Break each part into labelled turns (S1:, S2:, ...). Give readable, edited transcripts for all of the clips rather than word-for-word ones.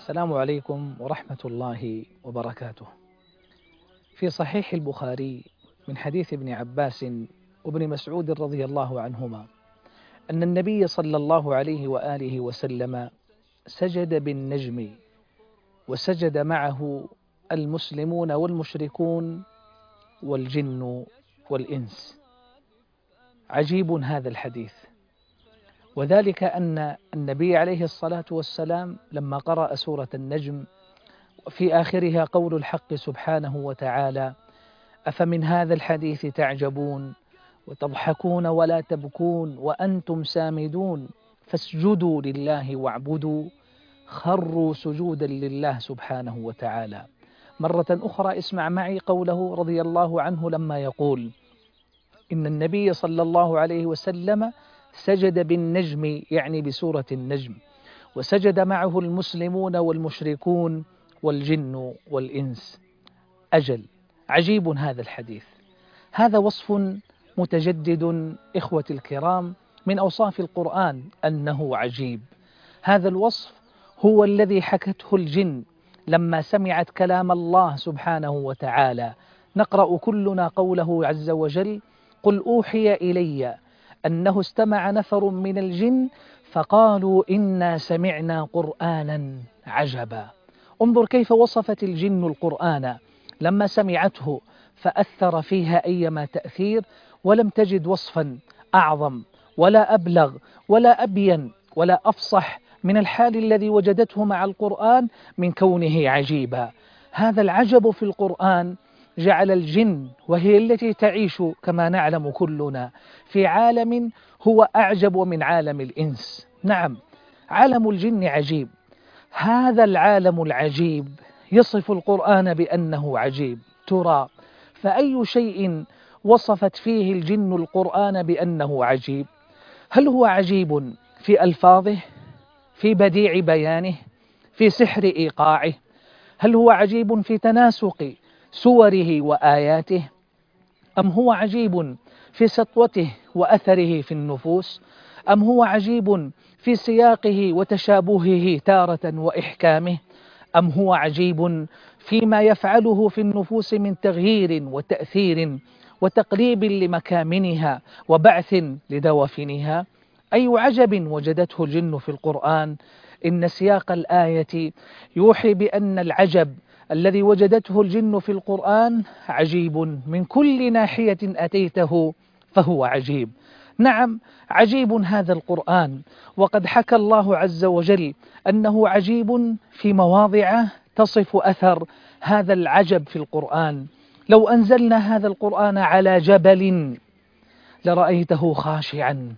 S1: السلام عليكم ورحمة الله وبركاته. في صحيح البخاري من حديث ابن عباس وابن مسعود رضي الله عنهما أن النبي صلى الله عليه وآله وسلم سجد بالنجم، وسجد معه المسلمون والمشركون والجن والإنس. عجيب هذا الحديث، وذلك أن النبي عليه الصلاة والسلام لما قرأ سورة النجم في آخرها قول الحق سبحانه وتعالى: أفمن هذا الحديث تعجبون وتضحكون ولا تبكون وأنتم سامدون فاسجدوا لله واعبدوا، خروا سجودا لله سبحانه وتعالى. مرة أخرى اسمع معي قوله رضي الله عنه لما يقول إن النبي صلى الله عليه وسلم سجد بالنجم، يعني بسورة النجم، وسجد معه المسلمون والمشركون والجن والإنس. أجل، عجيب هذا الحديث. هذا وصف متجدد إخوتي الكرام من أوصاف القرآن أنه عجيب. هذا الوصف هو الذي حكته الجن لما سمعت كلام الله سبحانه وتعالى. نقرأ كلنا قوله عز وجل: قل أوحي إلي أنه استمع نفر من الجن فقالوا إنا سمعنا قرآنا عجبا. انظر كيف وصفت الجن القرآن لما سمعته فأثر فيها أيما تأثير، ولم تجد وصفا أعظم ولا أبلغ ولا أبين ولا أفصح من الحال الذي وجدته مع القرآن من كونه عجيبا. هذا العجب في القرآن جعل الجن، وهي التي تعيش كما نعلم كلنا في عالم هو أعجب من عالم الإنس. نعم، عالم الجن عجيب. هذا العالم العجيب يصف القرآن بأنه عجيب. ترى فأي شيء وصفت فيه الجن القرآن بأنه عجيب؟ هل هو عجيب في ألفاظه، في بديع بيانه، في سحر إيقاعه؟ هل هو عجيب في تناسق سوره وآياته، أم هو عجيب في سطوته وأثره في النفوس، أم هو عجيب في سياقه وتشابهه تارة وإحكامه، أم هو عجيب فيما يفعله في النفوس من تغيير وتأثير وتقليب لمكامنها وبعث لدوافنها؟ أي عجب وجدته الجن في القرآن. إن سياق الآية يوحي بأن العجب الذي وجدته الجن في القرآن عجيب من كل ناحية أتيته فهو عجيب. نعم، عجيب هذا القرآن، وقد حكى الله عز وجل أنه عجيب في مواضع تصف أثر هذا العجب في القرآن. لو أنزلنا هذا القرآن على جبل لرأيته خاشعا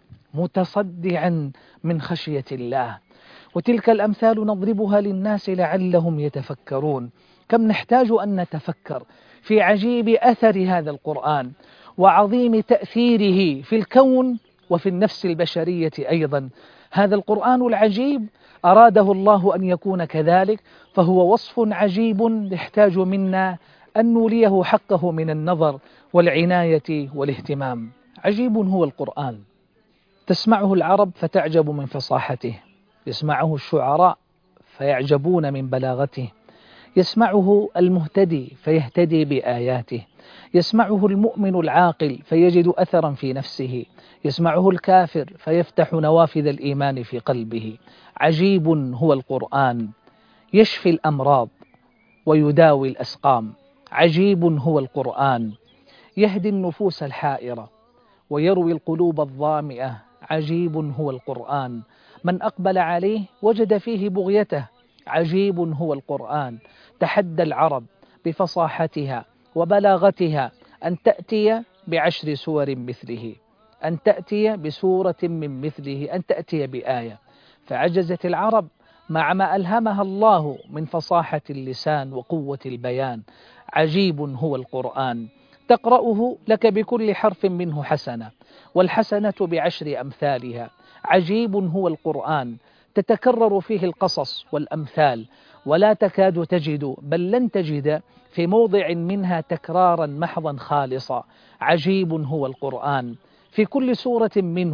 S1: متصدعا من خشية الله. وتلك الأمثال نضربها للناس لعلهم يتفكرون. كم نحتاج أن نتفكر في عجيب أثر هذا القرآن وعظيم تأثيره في الكون وفي النفس البشرية أيضا. هذا القرآن العجيب أراده الله أن يكون كذلك، فهو وصف عجيب يحتاج منا أن نوليه حقه من النظر والعناية والاهتمام. عجيب هو القرآن، تسمعه العرب فتعجب من فصاحته، يسمعه الشعراء فيعجبون من بلاغته، يسمعه المهتدي فيهتدي بآياته، يسمعه المؤمن العاقل فيجد أثرا في نفسه، يسمعه الكافر فيفتح نوافذ الإيمان في قلبه. عجيب هو القرآن، يشفي الأمراض ويداوي الأسقام. عجيب هو القرآن، يهدي النفوس الحائرة ويروي القلوب الظامئة. عجيب هو القرآن، من أقبل عليه وجد فيه بغيته. عجيب هو القرآن، تحدى العرب بفصاحتها وبلاغتها أن تأتي ب10 سور مثله، أن تأتي بسورة من مثله، أن تأتي بآية، فعجزت العرب مع ما ألهمها الله من فصاحة اللسان وقوة البيان. عجيب هو القرآن، تقرأه لك بكل حرف منه حسنة، والحسنة ب10 أمثالها. عجيب هو القرآن، تتكرر فيه القصص والأمثال ولا تكاد تجد، بل لن تجد في موضع منها تكرارا محضا خالصا. عجيب هو القرآن، في كل سورة منه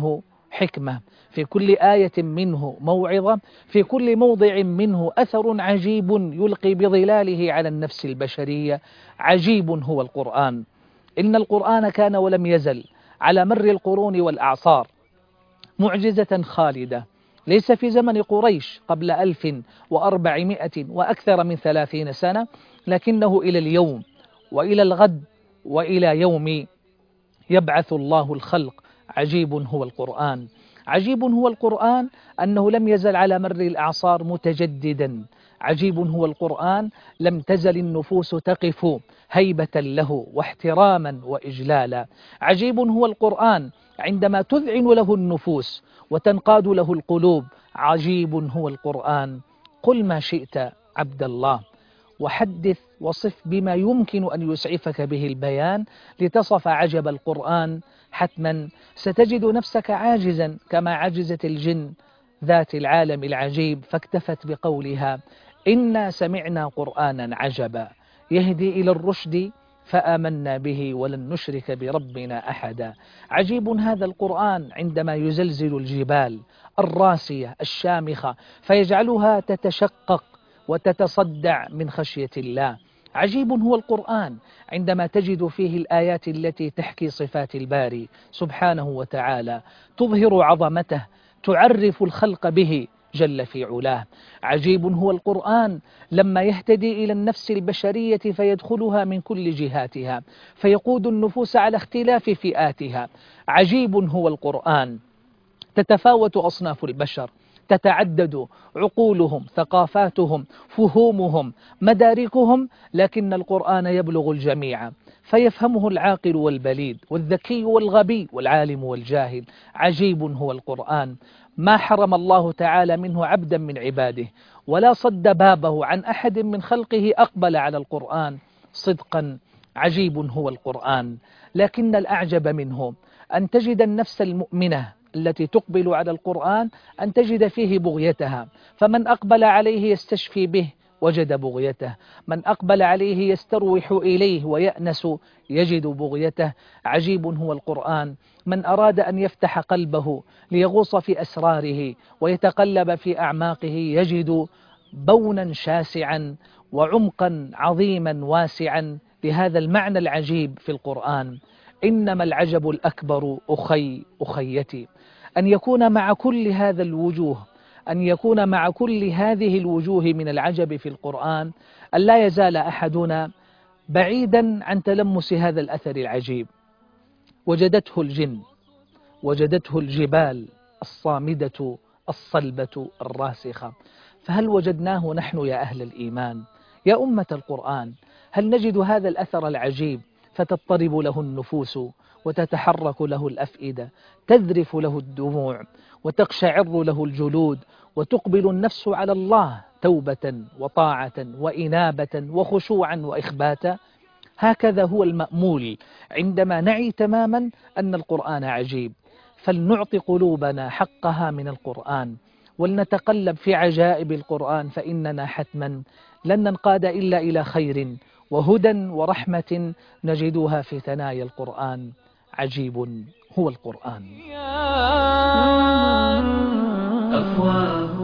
S1: حكمة، في كل آية منه موعظة، في كل موضع منه أثر عجيب يلقي بظلاله على النفس البشرية. عجيب هو القرآن. إن القرآن كان ولم يزل على مر القرون والأعصار معجزة خالدة، ليس في زمن قريش قبل 1400 وأكثر من 30 سنة، لكنه إلى اليوم وإلى الغد وإلى يوم يبعث الله الخلق. عجيب هو القرآن. عجيب هو القرآن أنه لم يزل على مر الأعصار متجددا. عجيب هو القرآن لم تزل النفوس تقف هيبة له واحتراما وإجلالا. عجيب هو القرآن عندما تذعن له النفوس وتنقاد له القلوب. عجيب هو القرآن. قل ما شئت عبد الله، وحدث وصف بما يمكن أن يسعفك به البيان لتصف عجب القرآن. حتما ستجد نفسك عاجزا كما عجزت الجن ذات العالم العجيب، فاكتفت بقولها: إنا سمعنا قرآنا عجبا يهدي إلى الرشد فآمنا به ولن نشرك بربنا أحدا. عجيب هذا القرآن عندما يزلزل الجبال الراسية الشامخة فيجعلها تتشقق وتتصدع من خشية الله. عجيب هو القرآن عندما تجد فيه الآيات التي تحكي صفات الباري سبحانه وتعالى، تظهر عظمته، تعرف الخلق به جل في علاه. عجيب هو القرآن لما يهتدي إلى النفس البشرية فيدخلها من كل جهاتها، فيقود النفوس على اختلاف فئاتها. عجيب هو القرآن. تتفاوت أصناف البشر، تتعدد عقولهم، ثقافاتهم، فهومهم، مداركهم، لكن القرآن يبلغ الجميع، فيفهمه العاقل والبليد والذكي والغبي والعالم والجاهل. عجيب هو القرآن. ما حرم الله تعالى منه عبدا من عباده، ولا صد بابه عن أحد من خلقه أقبل على القرآن صدقا. عجيب هو القرآن. لكن الأعجب منه أن تجد النفس المؤمنة التي تقبل على القرآن أن تجد فيه بغيتها، فمن أقبل عليه يستشفي به وجد بغيته، من أقبل عليه يستروح إليه ويأنس يجد بغيته. عجيب هو القرآن. من أراد أن يفتح قلبه ليغوص في أسراره ويتقلب في أعماقه يجد بونا شاسعا وعمقا عظيما واسعا لهذا المعنى العجيب في القرآن. إنما العجب الأكبر أخيتي أن يكون مع كل هذا الوجوه، أن يكون مع كل هذه الوجوه من العجب في القرآن، أن لا يزال أحدنا بعيدا عن تلمس هذا الأثر العجيب. وجدته الجن، وجدته الجبال الصامدة الصلبة الراسخة، فهل وجدناه نحن يا أهل الإيمان يا أمة القرآن؟ هل نجد هذا الأثر العجيب فتضطرب له النفوس وتتحرك له الأفئدة، تذرف له الدموع وتقشعر له الجلود، وتقبل النفس على الله توبة وطاعة وإنابة وخشوعا وإخباتا؟ هكذا هو المأمول عندما نعي تماما أن القرآن عجيب. فلنعطي قلوبنا حقها من القرآن، ولنتقلب في عجائب القرآن، فإننا حتما لن ننقاد إلا إلى خير وهدى ورحمة نجدها في ثنايا القرآن. عجيب هو القرآن.
S2: أفواه